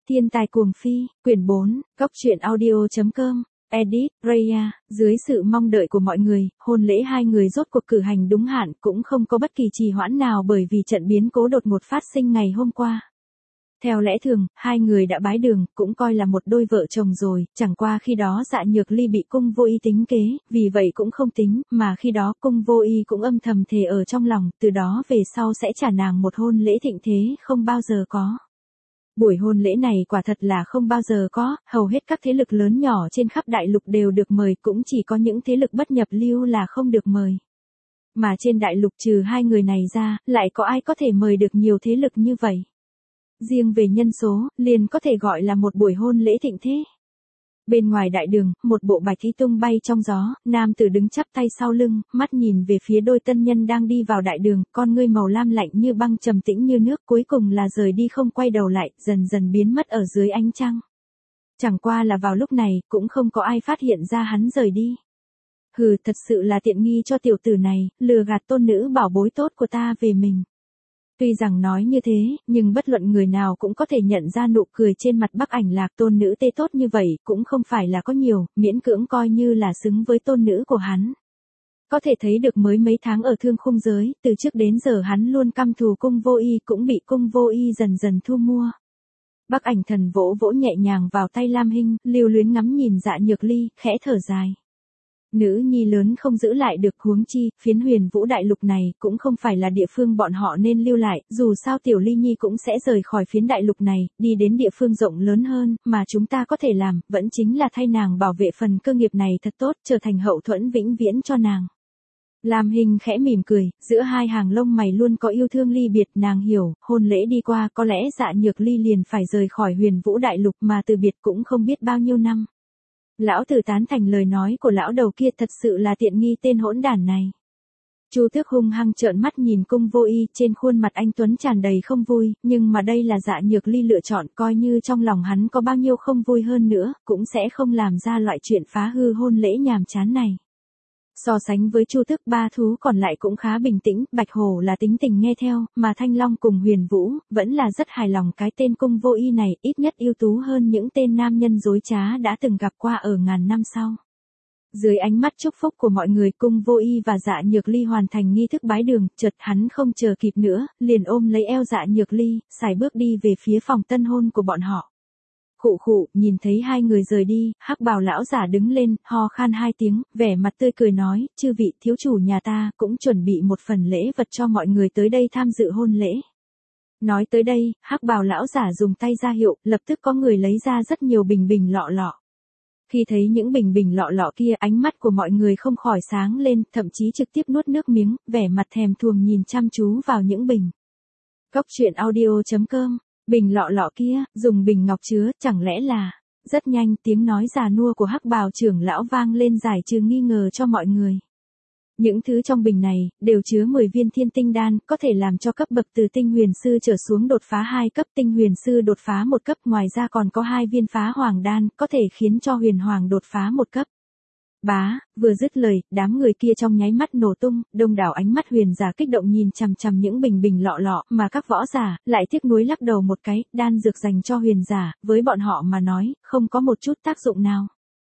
Thiên tài cuồng phi, quyển 4, góc truyện audio.com, edit, Raya, dưới sự mong đợi của mọi người, hôn lễ hai người rốt cuộc cử hành đúng hạn cũng không có bất kỳ trì hoãn nào bởi vì trận biến cố đột ngột phát sinh ngày hôm qua. Theo lẽ thường, hai người đã bái đường, cũng coi là một đôi vợ chồng rồi, chẳng qua khi đó Dạ Nhược Ly bị Cung Vô Y tính kế, vì vậy cũng không tính, mà khi đó Cung Vô Y cũng âm thầm thề ở trong lòng, từ đó về sau sẽ trả nàng một hôn lễ thịnh thế không bao giờ có. Buổi hôn lễ này quả thật là không bao giờ có, hầu hết các thế lực lớn nhỏ trên khắp đại lục đều được mời, cũng chỉ có những thế lực bất nhập lưu là không được mời. Mà trên đại lục trừ hai người này ra, lại có ai có thể mời được nhiều thế lực như vậy? Riêng về nhân số, liền có thể gọi là một buổi hôn lễ thịnh thế. Bên ngoài đại đường, một bộ bạch y tung bay trong gió, nam tử đứng chắp tay sau lưng, mắt nhìn về phía đôi tân nhân đang đi vào đại đường, con ngươi màu lam lạnh như băng trầm tĩnh như nước, cuối cùng là rời đi không quay đầu lại, dần dần biến mất ở dưới ánh trăng. Chẳng qua là vào lúc này, cũng không có ai phát hiện ra hắn rời đi. Hừ, thật sự là tiện nghi cho tiểu tử này, lừa gạt tôn nữ bảo bối tốt của ta về mình. Tuy rằng nói như thế, nhưng bất luận người nào cũng có thể nhận ra nụ cười trên mặt Bắc Ảnh Lạc tôn nữ tê tốt như vậy, cũng không phải là có nhiều, miễn cưỡng coi như là xứng với tôn nữ của hắn. Có thể thấy được mới mấy tháng ở thương khung giới, từ trước đến giờ hắn luôn căm thù Cung Vô Y cũng bị Cung Vô Y dần dần thu mua. Bắc Ảnh Thần vỗ vỗ nhẹ nhàng vào tay Lam Hinh, lưu luyến ngắm nhìn Dạ Nhược Ly, khẽ thở dài. Nữ nhi lớn không giữ lại được, huống chi, phiến Huyền Vũ đại lục này cũng không phải là địa phương bọn họ nên lưu lại, dù sao tiểu Ly nhi cũng sẽ rời khỏi phiến đại lục này, đi đến địa phương rộng lớn hơn, mà chúng ta có thể làm, vẫn chính là thay nàng bảo vệ phần cơ nghiệp này thật tốt, trở thành hậu thuẫn vĩnh viễn cho nàng. Lam Hinh khẽ mỉm cười, giữa hai hàng lông mày luôn có yêu thương ly biệt, nàng hiểu, hôn lễ đi qua có lẽ Dạ Nhược Ly liền phải rời khỏi Huyền Vũ đại lục mà từ biệt cũng không biết bao nhiêu năm. Lão tử tán thành lời nói của lão đầu kia, thật sự là tiện nghi tên hỗn đản này. Chu Tước hung hăng trợn mắt nhìn Cung Vô Y, trên khuôn mặt anh tuấn tràn đầy không vui, nhưng mà đây là Dạ Nhược Ly lựa chọn, coi như trong lòng hắn có bao nhiêu không vui hơn nữa, cũng sẽ không làm ra loại chuyện phá hư hôn lễ nhàm chán này. So sánh với Chu Tước, ba thú còn lại cũng khá bình tĩnh, Bạch Hổ là tính tình nghe theo, mà Thanh Long cùng Huyền Vũ, vẫn là rất hài lòng cái tên Cung Vô Y này, ít nhất ưu tú hơn những tên nam nhân dối trá đã từng gặp qua ở ngàn năm sau. Dưới ánh mắt chúc phúc của mọi người, Cung Vô Y và Dạ Nhược Ly hoàn thành nghi thức bái đường, chợt hắn không chờ kịp nữa, liền ôm lấy eo Dạ Nhược Ly, sải bước đi về phía phòng tân hôn của bọn họ. Khụ khụ, nhìn thấy hai người rời đi, hắc bào lão giả đứng lên, ho khan hai tiếng, vẻ mặt tươi cười nói, chư vị thiếu chủ nhà ta cũng chuẩn bị một phần lễ vật cho mọi người tới đây tham dự hôn lễ. Nói tới đây, hắc bào lão giả dùng tay ra hiệu, lập tức có người lấy ra rất nhiều bình bình lọ lọ. Khi thấy những bình bình lọ lọ kia, ánh mắt của mọi người không khỏi sáng lên, thậm chí trực tiếp nuốt nước miếng, vẻ mặt thèm thuồng nhìn chăm chú vào những bình. Góc truyện audio.com. Bình lọ lọ kia, dùng bình ngọc chứa, chẳng lẽ là... Rất nhanh, tiếng nói già nua của hắc bào trưởng lão vang lên giải trừ nghi ngờ cho mọi người. Những thứ trong bình này, đều chứa 10 viên thiên tinh đan, có thể làm cho cấp bậc từ tinh huyền sư trở xuống đột phá 2 cấp, tinh huyền sư đột phá 1 cấp, ngoài ra còn có 2 viên phá hoàng đan, có thể khiến cho huyền hoàng đột phá 1 cấp. Bá, vừa dứt lời, đám người kia trong nháy mắt nổ tung, đông đảo ánh mắt huyền giả kích động nhìn chằm chằm những bình bình lọ lọ, mà các võ giả, lại tiếc nuối lắc đầu một cái, đan dược dành cho huyền giả, với bọn họ mà nói, không có một chút tác dụng nào.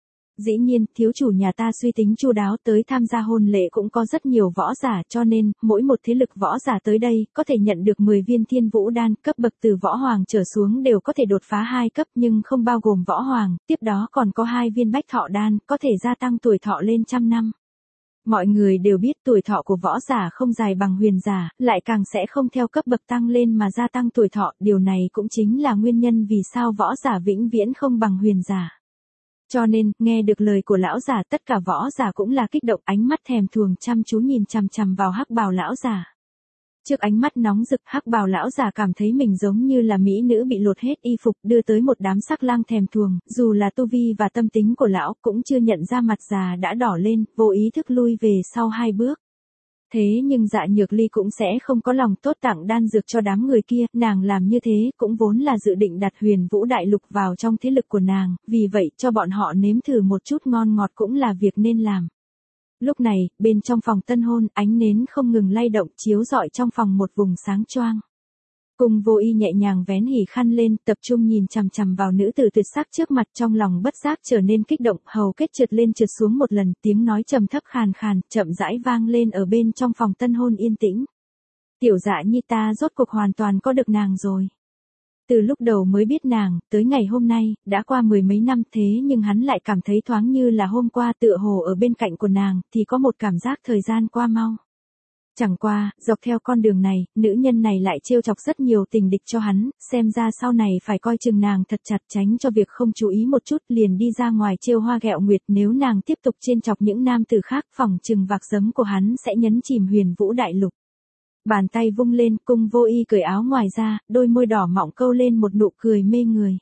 Dĩ nhiên, thiếu chủ nhà ta suy tính chu đáo, tới tham gia hôn lễ cũng có rất nhiều võ giả, cho nên, mỗi một thế lực võ giả tới đây, có thể nhận được 10 viên thiên vũ đan, cấp bậc từ võ hoàng trở xuống đều có thể đột phá 2 cấp nhưng không bao gồm võ hoàng, tiếp đó còn có 2 viên bách thọ đan, có thể gia tăng tuổi thọ lên trăm năm. Mọi người đều biết tuổi thọ của võ giả không dài bằng huyền giả, lại càng sẽ không theo cấp bậc tăng lên mà gia tăng tuổi thọ, điều này cũng chính là nguyên nhân vì sao võ giả vĩnh viễn không bằng huyền giả. Cho nên, nghe được lời của lão giả, tất cả võ giả cũng là kích động, ánh mắt thèm thuồng chăm chú nhìn chằm chằm vào hắc bào lão giả. Trước ánh mắt nóng rực, hắc bào lão giả cảm thấy mình giống như là mỹ nữ bị lột hết y phục, đưa tới một đám sắc lang thèm thuồng, dù là tu vi và tâm tính của lão, cũng chưa nhận ra mặt già đã đỏ lên, vô ý thức lui về sau 2 bước. Thế nhưng Dạ Nhược Ly cũng sẽ không có lòng tốt tặng đan dược cho đám người kia, nàng làm như thế cũng vốn là dự định đặt Huyền Vũ đại lục vào trong thế lực của nàng, vì vậy cho bọn họ nếm thử một chút ngon ngọt cũng là việc nên làm. Lúc này, bên trong phòng tân hôn, ánh nến không ngừng lay động chiếu rọi trong phòng một vùng sáng choang. Cung Vô Y nhẹ nhàng vén hỉ khăn lên, tập trung nhìn chằm chằm vào nữ tử tuyệt sắc trước mặt, trong lòng bất giác trở nên kích động, hầu kết trượt lên trượt xuống một lần, tiếng nói trầm thấp khàn khàn, chậm rãi vang lên ở bên trong phòng tân hôn yên tĩnh. Tiểu Dạ Nhi, ta rốt cuộc hoàn toàn có được nàng rồi. Từ lúc đầu mới biết nàng, tới ngày hôm nay, đã qua mười mấy năm, thế nhưng hắn lại cảm thấy thoáng như là hôm qua, tựa hồ ở bên cạnh của nàng, thì có một cảm giác thời gian qua mau. Chẳng qua, dọc theo con đường này, nữ nhân này lại trêu chọc rất nhiều tình địch cho hắn, xem ra sau này phải coi chừng nàng thật chặt, tránh cho việc không chú ý một chút liền đi ra ngoài trêu hoa ghẹo nguyệt, nếu nàng tiếp tục trêu chọc những nam tử khác, phỏng chừng vạc giấm của hắn sẽ nhấn chìm Huyền Vũ đại lục. Bàn tay vung lên, Cung Vô Y cởi áo ngoài ra, đôi môi đỏ mọng câu lên một nụ cười mê người.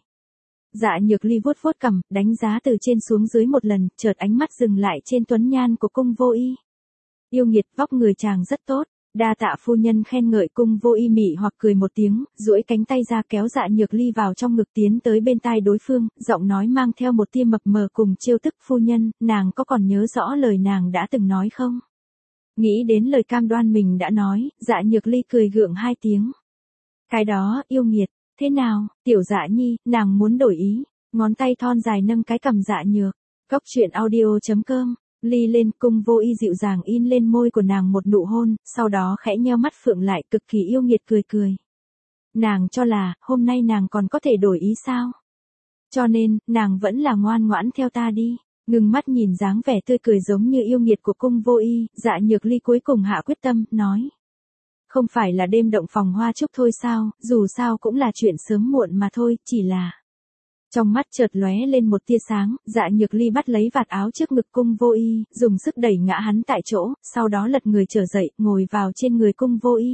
Dạ Nhược Ly vuốt vuốt cằm, đánh giá từ trên xuống dưới một lần, chợt ánh mắt dừng lại trên tuấn nhan của Cung Vô Y. Yêu nghiệt, vóc người chàng rất tốt, đa tạ phu nhân khen ngợi. Cung Vô Y mỉ hoặc cười một tiếng, duỗi cánh tay ra kéo Dạ Nhược Ly vào trong ngực, tiến tới bên tai đối phương, giọng nói mang theo một tia mập mờ cùng trêu tức. Phu nhân, nàng có còn nhớ rõ lời nàng đã từng nói không? Nghĩ đến lời cam đoan mình đã nói, Dạ Nhược Ly cười gượng hai tiếng. Cái đó, yêu nghiệt, thế nào, tiểu Dạ Nhi, nàng muốn đổi ý. Ngón tay thon dài nâng cái cằm Dạ Nhược. Góc truyện audio.com. Ly lên, Cung Vô Y dịu dàng in lên môi của nàng một nụ hôn, sau đó khẽ nheo mắt phượng lại, cực kỳ yêu nghiệt cười cười. Nàng cho là, hôm nay nàng còn có thể đổi ý sao? Cho nên, nàng vẫn là ngoan ngoãn theo ta đi. Ngừng mắt nhìn dáng vẻ tươi cười giống như yêu nghiệt của Cung Vô Y, Dạ Nhược Ly cuối cùng hạ quyết tâm, nói. Không phải là đêm động phòng hoa trúc thôi sao, dù sao cũng là chuyện sớm muộn mà thôi, chỉ là... Trong mắt chợt lóe lên một tia sáng, Dạ Nhược Ly bắt lấy vạt áo trước ngực Cung Vô Y, dùng sức đẩy ngã hắn tại chỗ, sau đó lật người trở dậy, ngồi vào trên người Cung Vô Y.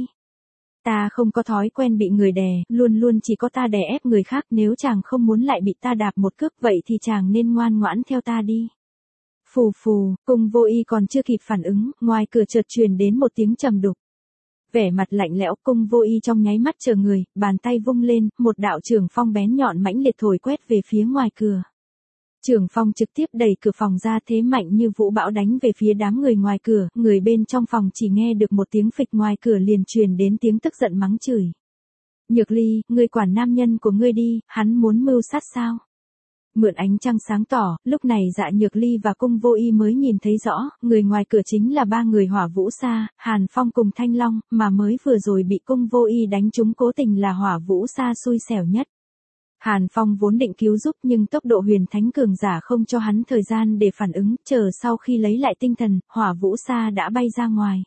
Ta không có thói quen bị người đè, luôn luôn chỉ có ta đè ép người khác, nếu chàng không muốn lại bị ta đạp một cước vậy thì chàng nên ngoan ngoãn theo ta đi. Phù phù, Cung Vô Y còn chưa kịp phản ứng, ngoài cửa chợt truyền đến một tiếng trầm đục. Vẻ mặt lạnh lẽo, Cung Vô Y trong nháy mắt chờ người, bàn tay vung lên, một đạo chưởng phong bén nhọn mãnh liệt thổi quét về phía ngoài cửa. Chưởng phong trực tiếp đẩy cửa phòng ra, thế mạnh như vũ bão đánh về phía đám người ngoài cửa, người bên trong phòng chỉ nghe được một tiếng phịch, ngoài cửa liền truyền đến tiếng tức giận mắng chửi. Nhược Ly, ngươi quản nam nhân của ngươi đi, hắn muốn mưu sát sao? Mượn ánh trăng sáng tỏ, lúc này Dạ Nhược Ly và Cung Vô Y mới nhìn thấy rõ, người ngoài cửa chính là ba người Hỏa Vũ Sa, Hàn Phong cùng Thanh Long, mà mới vừa rồi bị Cung Vô Y đánh trúng, cố tình là Hỏa Vũ Sa xui xẻo nhất. Hàn Phong vốn định cứu giúp nhưng tốc độ huyền thánh cường giả không cho hắn thời gian để phản ứng, chờ sau khi lấy lại tinh thần, Hỏa Vũ Sa đã bay ra ngoài.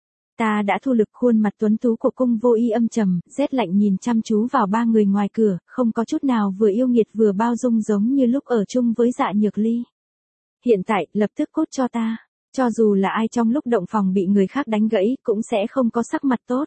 Ta đã thu lực. Khuôn mặt tuấn tú của Cung Vô Y âm trầm, rét lạnh nhìn chăm chú vào ba người ngoài cửa, không có chút nào vừa yêu nghiệt vừa bao dung giống như lúc ở chung với Dạ Nhược Ly. Hiện tại, lập tức cút cho ta. Cho dù là ai trong lúc động phòng bị người khác đánh gãy, cũng sẽ không có sắc mặt tốt.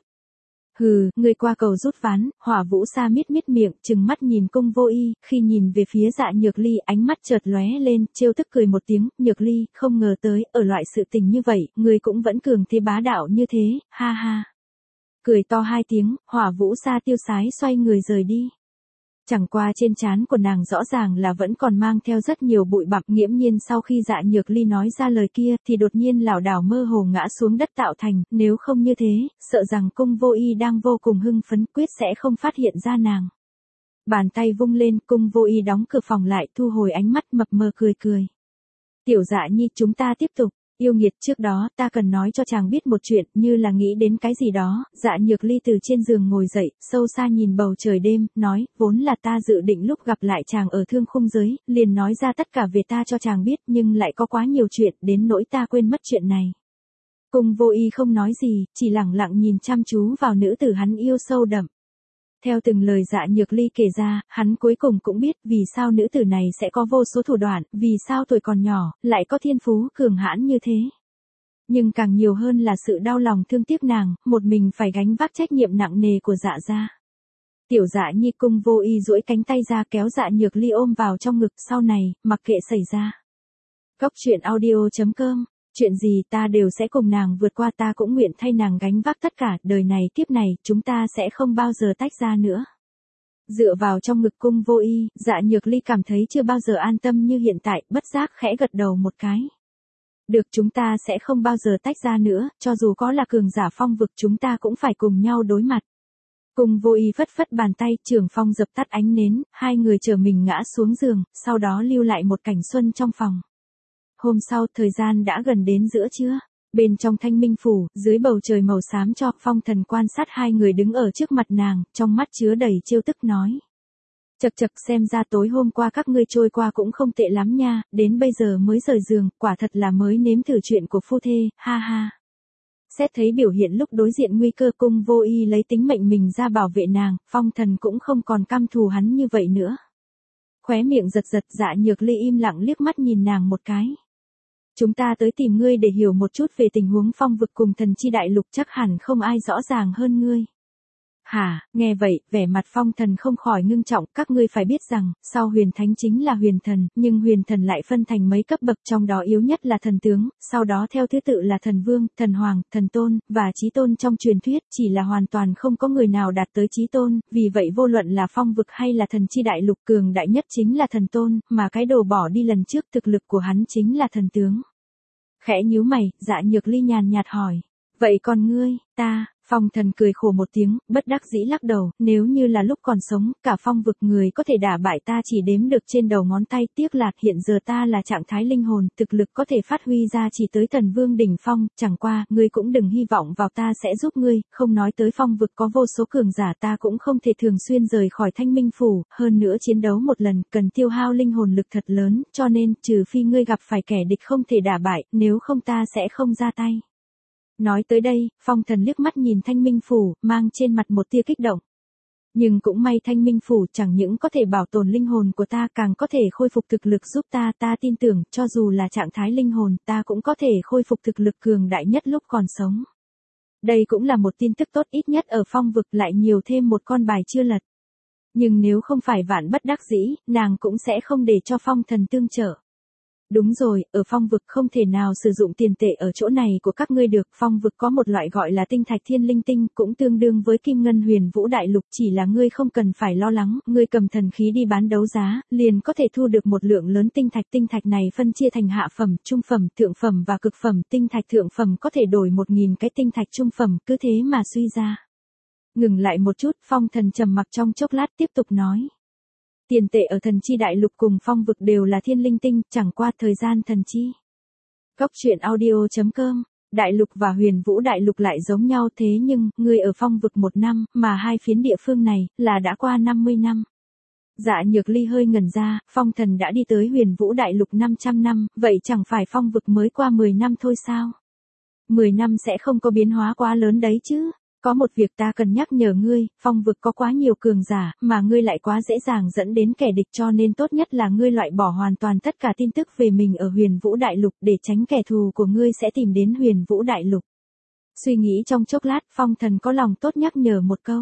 Hừ, ngươi qua cầu rút ván. Hỏa Vũ Sa miết miệng, trừng mắt nhìn Cung Vô Y, khi nhìn về phía Dạ Nhược Ly, ánh mắt chợt lóe lên, trêu tức cười một tiếng. Nhược Ly, không ngờ tới, ở loại sự tình như vậy, ngươi cũng vẫn cường thế bá đạo như thế, ha ha. Cười to hai tiếng, Hỏa Vũ Sa tiêu sái xoay người rời đi. Chẳng qua trên trán của nàng rõ ràng là vẫn còn mang theo rất nhiều bụi bặm, nghiễm nhiên sau khi Dạ Nhược Ly nói ra lời kia thì đột nhiên lảo đảo mơ hồ ngã xuống đất tạo thành, nếu không như thế, sợ rằng Cung Vô Y đang vô cùng hưng phấn, quyết sẽ không phát hiện ra nàng. Bàn tay vung lên, Cung Vô Y đóng cửa phòng lại, thu hồi ánh mắt mập mờ cười. Tiểu Dạ Nhi, chúng ta tiếp tục. Yêu nghiệt, trước đó, ta cần nói cho chàng biết một chuyện, như là nghĩ đến cái gì đó. Dạ Nhược Ly từ trên giường ngồi dậy, sâu xa nhìn bầu trời đêm, nói, vốn là ta dự định lúc gặp lại chàng ở thương khung giới, liền nói ra tất cả về ta cho chàng biết, nhưng lại có quá nhiều chuyện, đến nỗi ta quên mất chuyện này. Cung Vô Y không nói gì, chỉ lẳng lặng nhìn chăm chú vào nữ tử hắn yêu sâu đậm. Theo từng lời Dạ Nhược Ly kể ra, hắn cuối cùng cũng biết vì sao nữ tử này sẽ có vô số thủ đoạn, vì sao tuổi còn nhỏ, lại có thiên phú cường hãn như thế. Nhưng càng nhiều hơn là sự đau lòng thương tiếc nàng, một mình phải gánh vác trách nhiệm nặng nề của Dạ gia. Tiểu Dạ Nhi, Cung Vô Y duỗi cánh tay ra kéo Dạ Nhược Ly ôm vào trong ngực, sau này, mặc kệ xảy ra. Góc truyện audio.com. Chuyện gì ta đều sẽ cùng nàng vượt qua, ta cũng nguyện thay nàng gánh vác tất cả, đời này kiếp này, chúng ta sẽ không bao giờ tách ra nữa. Dựa vào trong ngực Cung Vô Y, Dạ Nhược Ly cảm thấy chưa bao giờ an tâm như hiện tại, bất giác khẽ gật đầu một cái. Được, chúng ta sẽ không bao giờ tách ra nữa, cho dù có là cường giả phong vực chúng ta cũng phải cùng nhau đối mặt. Cung Vô Y phất phất bàn tay, Trường Phong dập tắt ánh nến, hai người chờ mình ngã xuống giường, sau đó lưu lại một cảnh xuân trong phòng. Hôm sau, thời gian đã gần đến giữa trưa. Bên trong Thanh Minh phủ, dưới bầu trời màu xám cho, Phong Thần quan sát hai người đứng ở trước mặt nàng, trong mắt chứa đầy trêu tức nói. Chậc chậc, xem ra tối hôm qua các ngươi trôi qua cũng không tệ lắm nha, đến bây giờ mới rời giường, quả thật là mới nếm thử chuyện của phu thê, ha ha. Xét thấy biểu hiện lúc đối diện nguy cơ, Cung Vô Y lấy tính mệnh mình ra bảo vệ nàng, Phong Thần cũng không còn căm thù hắn như vậy nữa. Khóe miệng giật giật, Dạ Nhược Ly im lặng liếc mắt nhìn nàng một cái. Chúng ta tới tìm ngươi để hiểu một chút về tình huống phong vực cùng thần chi đại lục, chắc hẳn không ai rõ ràng hơn ngươi. Hả, nghe vậy, vẻ mặt Phong Thần không khỏi ngưng trọng, các ngươi phải biết rằng, sau huyền thánh chính là huyền thần, nhưng huyền thần lại phân thành mấy cấp bậc, trong đó yếu nhất là thần tướng, sau đó theo thứ tự là thần vương, thần hoàng, thần tôn, và chí tôn trong truyền thuyết, chỉ là hoàn toàn không có người nào đạt tới chí tôn, vì vậy vô luận là phong vực hay là thần chi đại lục, cường đại nhất chính là thần tôn, mà cái đồ bỏ đi lần trước thực lực của hắn chính là thần tướng. Khẽ nhíu mày, Dạ Nhược Ly nhàn nhạt hỏi, vậy còn ngươi, ta... Phong Thần cười khổ một tiếng, bất đắc dĩ lắc đầu, nếu như là lúc còn sống, cả phong vực người có thể đả bại ta chỉ đếm được trên đầu ngón tay, tiếc là hiện giờ ta là trạng thái linh hồn, thực lực có thể phát huy ra chỉ tới thần vương đỉnh phong, chẳng qua, ngươi cũng đừng hy vọng vào ta sẽ giúp ngươi, không nói tới phong vực có vô số cường giả, ta cũng không thể thường xuyên rời khỏi Thanh Minh phủ, hơn nữa chiến đấu một lần, cần tiêu hao linh hồn lực thật lớn, cho nên, trừ phi ngươi gặp phải kẻ địch không thể đả bại, nếu không ta sẽ không ra tay. Nói tới đây, Phong Thần liếc mắt nhìn Thanh Minh phủ, mang trên mặt một tia kích động. Nhưng cũng may Thanh Minh phủ chẳng những có thể bảo tồn linh hồn của ta, càng có thể khôi phục thực lực giúp ta, ta tin tưởng, cho dù là trạng thái linh hồn, ta cũng có thể khôi phục thực lực cường đại nhất lúc còn sống. Đây cũng là một tin tức tốt, ít nhất ở phong vực lại nhiều thêm một con bài chưa lật. Nhưng nếu không phải vạn bất đắc dĩ, nàng cũng sẽ không để cho Phong Thần tương trợ. Đúng rồi, ở phong vực không thể nào sử dụng tiền tệ ở chỗ này của các ngươi được, phong vực có một loại gọi là tinh thạch thiên linh tinh, cũng tương đương với kim ngân huyền vũ đại lục, chỉ là ngươi không cần phải lo lắng, ngươi cầm thần khí đi bán đấu giá, liền có thể thu được một lượng lớn tinh thạch này phân chia thành hạ phẩm, trung phẩm, thượng phẩm và cực phẩm, tinh thạch thượng phẩm có thể đổi 1000 cái tinh thạch trung phẩm, cứ thế mà suy ra. Ngừng lại một chút, Phong Thần trầm mặc trong chốc lát tiếp tục nói. Tiền tệ ở thần chi đại lục cùng phong vực đều là thiên linh tinh, chẳng qua thời gian thần chi. Góc truyện audio.com, đại lục và huyền vũ đại lục lại giống nhau, thế nhưng, ngươi ở phong vực 1 năm, mà hai phiến địa phương này, là đã qua 50 năm. Dạ Nhược Ly hơi ngẩn ra, Phong Thần đã đi tới huyền vũ đại lục 500 năm, vậy chẳng phải phong vực mới qua 10 năm thôi sao? 10 năm sẽ không có biến hóa quá lớn đấy chứ? Có một việc ta cần nhắc nhở ngươi, phong vực có quá nhiều cường giả, mà ngươi lại quá dễ dàng dẫn đến kẻ địch, cho nên tốt nhất là ngươi loại bỏ hoàn toàn tất cả tin tức về mình ở huyền vũ đại lục, để tránh kẻ thù của ngươi sẽ tìm đến huyền vũ đại lục. Suy nghĩ trong chốc lát, Phong Thần có lòng tốt nhắc nhở một câu.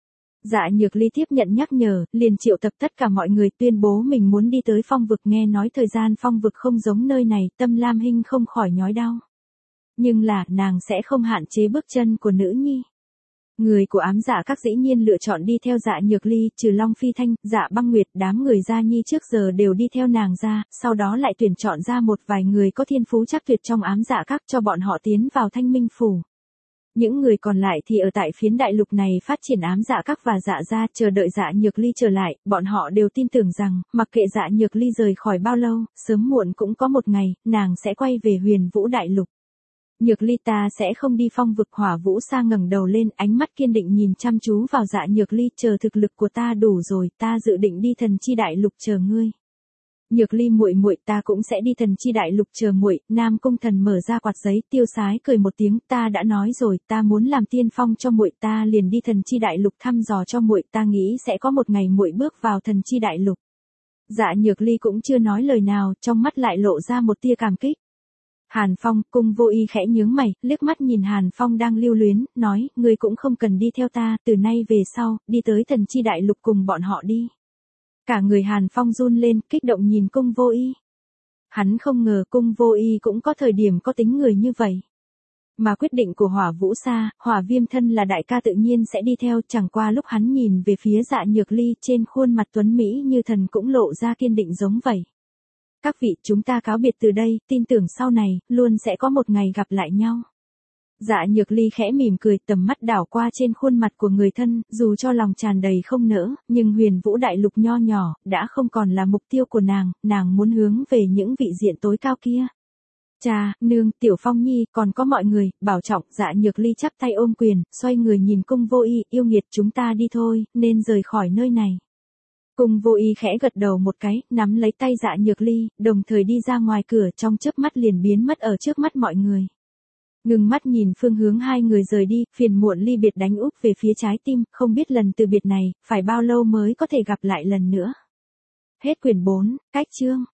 Dạ Nhược Ly tiếp nhận nhắc nhở, liền triệu tập tất cả mọi người tuyên bố mình muốn đi tới phong vực, nghe nói thời gian phong vực không giống nơi này, tâm Lam Hinh không khỏi nhói đau. Nhưng là, nàng sẽ không hạn chế bước chân của nữ nhi. Người của ám dạ các dĩ nhiên lựa chọn đi theo Dạ Nhược Ly, trừ Long Phi Thanh, Dạ Băng Nguyệt, đám người Gia Nhi trước giờ đều đi theo nàng ra, sau đó lại tuyển chọn ra một vài người có thiên phú chắc tuyệt trong ám dạ các cho bọn họ tiến vào Thanh Minh phủ. Những người còn lại thì ở tại phiến đại lục này phát triển ám dạ các và dạ gia, chờ đợi Dạ Nhược Ly trở lại, bọn họ đều tin tưởng rằng, mặc kệ Dạ Nhược Ly rời khỏi bao lâu, sớm muộn cũng có một ngày, nàng sẽ quay về huyền vũ đại lục. Nhược Ly, ta sẽ không đi phong vực. Hỏa Vũ Sa ngẩng đầu lên, ánh mắt kiên định nhìn chăm chú vào Dạ Nhược Ly, chờ thực lực của ta đủ rồi, ta dự định đi thần chi đại lục chờ ngươi. Nhược Ly muội muội, ta cũng sẽ đi thần chi đại lục chờ muội. Nam Cung Thần mở ra quạt giấy, tiêu sái cười một tiếng, ta đã nói rồi, ta muốn làm tiên phong cho muội, ta liền đi thần chi đại lục thăm dò cho muội, ta nghĩ sẽ có một ngày muội bước vào thần chi đại lục. Dạ Nhược Ly cũng chưa nói lời nào, trong mắt lại lộ ra một tia cảm kích. Hàn Phong, Cung Vô Y khẽ nhướng mày, liếc mắt nhìn Hàn Phong đang lưu luyến, nói, ngươi cũng không cần đi theo ta, từ nay về sau, đi tới thần chi đại lục cùng bọn họ đi. Cả người Hàn Phong run lên, kích động nhìn Cung Vô Y. Hắn không ngờ Cung Vô Y cũng có thời điểm có tính người như vậy. Mà quyết định của Hỏa Vũ Sa, Hỏa Viêm thân là đại ca tự nhiên sẽ đi theo, chẳng qua lúc hắn nhìn về phía Dạ Nhược Ly, trên khuôn mặt tuấn mỹ như thần cũng lộ ra kiên định giống vậy. Các vị, chúng ta cáo biệt từ đây, tin tưởng sau này, luôn sẽ có một ngày gặp lại nhau. Dạ Nhược Ly khẽ mỉm cười, tầm mắt đảo qua trên khuôn mặt của người thân, dù cho lòng tràn đầy không nỡ, nhưng Huyền Vũ đại lục nho nhỏ, đã không còn là mục tiêu của nàng muốn hướng về những vị diện tối cao kia. Cha, nương, Tiểu Phong Nhi, còn có mọi người, bảo trọng. Dạ Nhược Ly chắp tay ôm quyền, xoay người nhìn Cung Vô Y, yêu nghiệt, chúng ta đi thôi, nên rời khỏi nơi này. Cung Vô Y khẽ gật đầu một cái, nắm lấy tay Dạ Nhược Ly, đồng thời đi ra ngoài cửa, trong chớp mắt liền biến mất ở trước mắt mọi người. Ngừng mắt nhìn phương hướng hai người rời đi, phiền muộn ly biệt đánh úp về phía trái tim, không biết lần từ biệt này, phải bao lâu mới có thể gặp lại lần nữa. Hết quyển 4, cách chương.